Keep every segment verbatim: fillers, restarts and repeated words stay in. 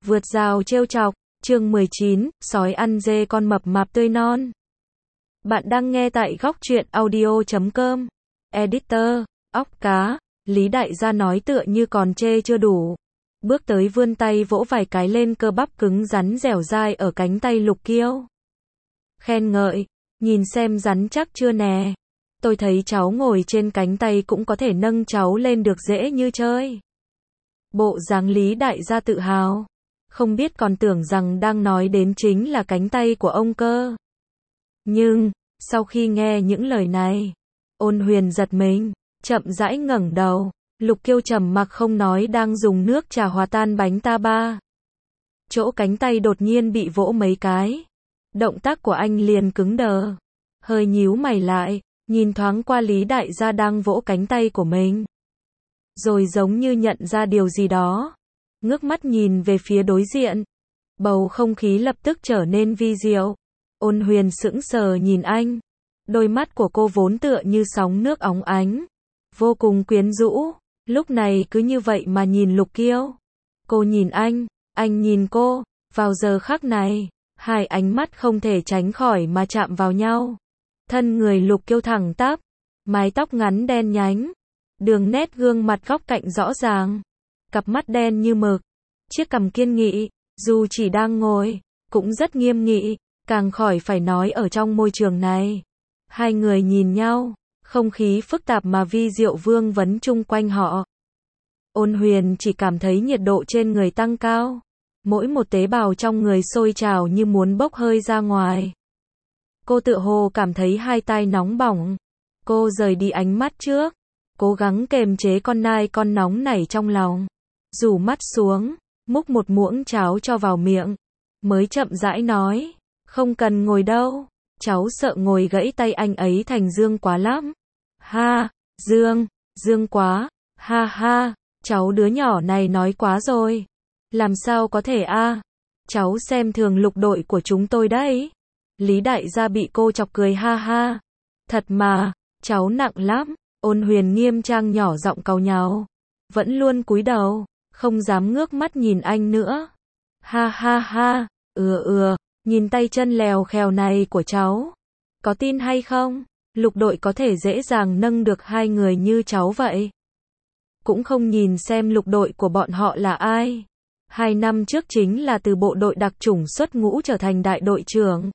Vượt rào trêu chọc, chương mười chín, sói ăn dê con mập mạp tươi non. Bạn đang nghe tại góc truyện audio chấm com. Editor, óc cá, Lý Đại gia nói tựa như còn chê chưa đủ. Bước tới vươn tay vỗ vài cái lên cơ bắp cứng rắn dẻo dai ở cánh tay Lục Kiêu. Khen ngợi, nhìn xem rắn chắc chưa nè. Tôi thấy cháu ngồi trên cánh tay cũng có thể nâng cháu lên được dễ như chơi. Bộ dáng Lý Đại gia tự hào. Không biết còn tưởng rằng đang nói đến chính là cánh tay của ông cơ. Nhưng, sau khi nghe những lời này, Ôn Huyền giật mình, chậm rãi ngẩng đầu. Lục Kiêu trầm mặc không nói đang dùng nước trà hòa tan bánh ta ba. Chỗ cánh tay đột nhiên bị vỗ mấy cái. Động tác của anh liền cứng đờ. Hơi nhíu mày lại, nhìn thoáng qua Lý Đại gia đang vỗ cánh tay của mình. Rồi giống như nhận ra điều gì đó. Ngước mắt nhìn về phía đối diện. Bầu không khí lập tức trở nên vi diệu. Ôn Huyền sững sờ nhìn anh. Đôi mắt của cô vốn tựa như sóng nước óng ánh. Vô cùng quyến rũ. Lúc này cứ như vậy mà nhìn Lục Kiêu. Cô nhìn anh, anh nhìn cô. Vào giờ khắc này, hai ánh mắt không thể tránh khỏi mà chạm vào nhau. Thân người Lục Kiêu thẳng tắp. Mái tóc ngắn đen nhánh. Đường nét gương mặt góc cạnh rõ ràng. Cặp mắt đen như mực. Chiếc cằm kiên nghị, dù chỉ đang ngồi, cũng rất nghiêm nghị, càng khỏi phải nói ở trong môi trường này. Hai người nhìn nhau, không khí phức tạp mà vi diệu vương vấn chung quanh họ. Ôn Huyền chỉ cảm thấy nhiệt độ trên người tăng cao. Mỗi một tế bào trong người sôi trào như muốn bốc hơi ra ngoài. Cô tựa hồ cảm thấy hai tai nóng bỏng. Cô rời đi ánh mắt trước. Cố gắng kềm chế con nai con nóng nảy trong lòng. Rủ mắt xuống, múc một muỗng cháo cho vào miệng. Mới chậm rãi nói, không cần ngồi đâu. Cháu sợ ngồi gãy tay anh ấy thành Dương quá lắm. Ha, Dương, Dương quá, ha ha, cháu đứa nhỏ này nói quá rồi. Làm sao có thể a? À? Cháu xem thường Lục đội của chúng tôi đấy. Lý Đại gia bị cô chọc cười ha ha. Thật mà, cháu nặng lắm. Ôn Huyền nghiêm trang nhỏ giọng cau nhàu. Vẫn luôn cúi đầu, không dám ngước mắt nhìn anh nữa. Ha ha ha, ừa ừa, nhìn tay chân lèo khèo này của cháu. Có tin hay không? Lục đội có thể dễ dàng nâng được hai người như cháu vậy. Cũng không nhìn xem lục đội của bọn họ là ai. Hai năm trước chính là từ bộ đội đặc chủng xuất ngũ trở thành đại đội trưởng.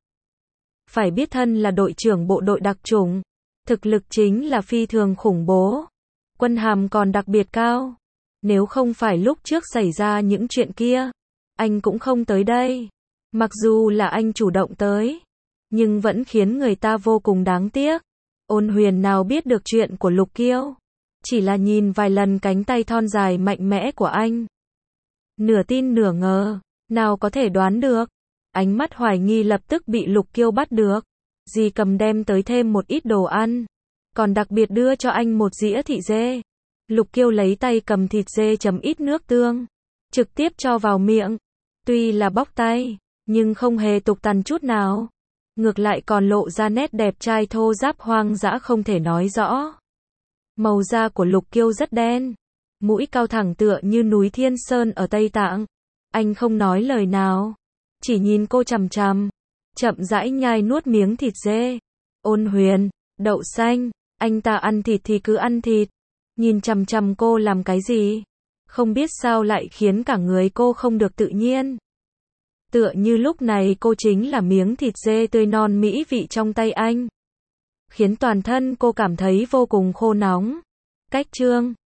Phải biết thân là đội trưởng bộ đội đặc chủng. Thực lực chính là phi thường khủng bố. Quân hàm còn đặc biệt cao. Nếu không phải lúc trước xảy ra những chuyện kia, anh cũng không tới đây. Mặc dù là anh chủ động tới, nhưng vẫn khiến người ta vô cùng đáng tiếc. Ôn Huyền nào biết được chuyện của Lục Kiêu. Chỉ là nhìn vài lần cánh tay thon dài mạnh mẽ của anh. Nửa tin nửa ngờ, nào có thể đoán được. Ánh mắt hoài nghi lập tức bị Lục Kiêu bắt được. Dì cầm đem tới thêm một ít đồ ăn. Còn đặc biệt đưa cho anh một dĩa thịt dê. Lục Kiêu lấy tay cầm thịt dê chấm ít nước tương. Trực tiếp cho vào miệng. Tuy là bóc tay, nhưng không hề tục tằn chút nào. Ngược lại còn lộ ra nét đẹp trai thô ráp hoang dã không thể nói rõ. Màu da của Lục Kiêu rất đen. Mũi cao thẳng tựa như núi Thiên Sơn ở Tây Tạng. Anh không nói lời nào. Chỉ nhìn cô chằm chằm. Chậm rãi nhai nuốt miếng thịt dê. Ôn Huyền, đậu xanh, anh ta ăn thịt thì cứ ăn thịt. Nhìn chằm chằm cô làm cái gì? Không biết sao lại khiến cả người cô không được tự nhiên. Tựa như lúc này cô chính là miếng thịt dê tươi non mỹ vị trong tay anh. Khiến toàn thân cô cảm thấy vô cùng khô nóng. Cách chương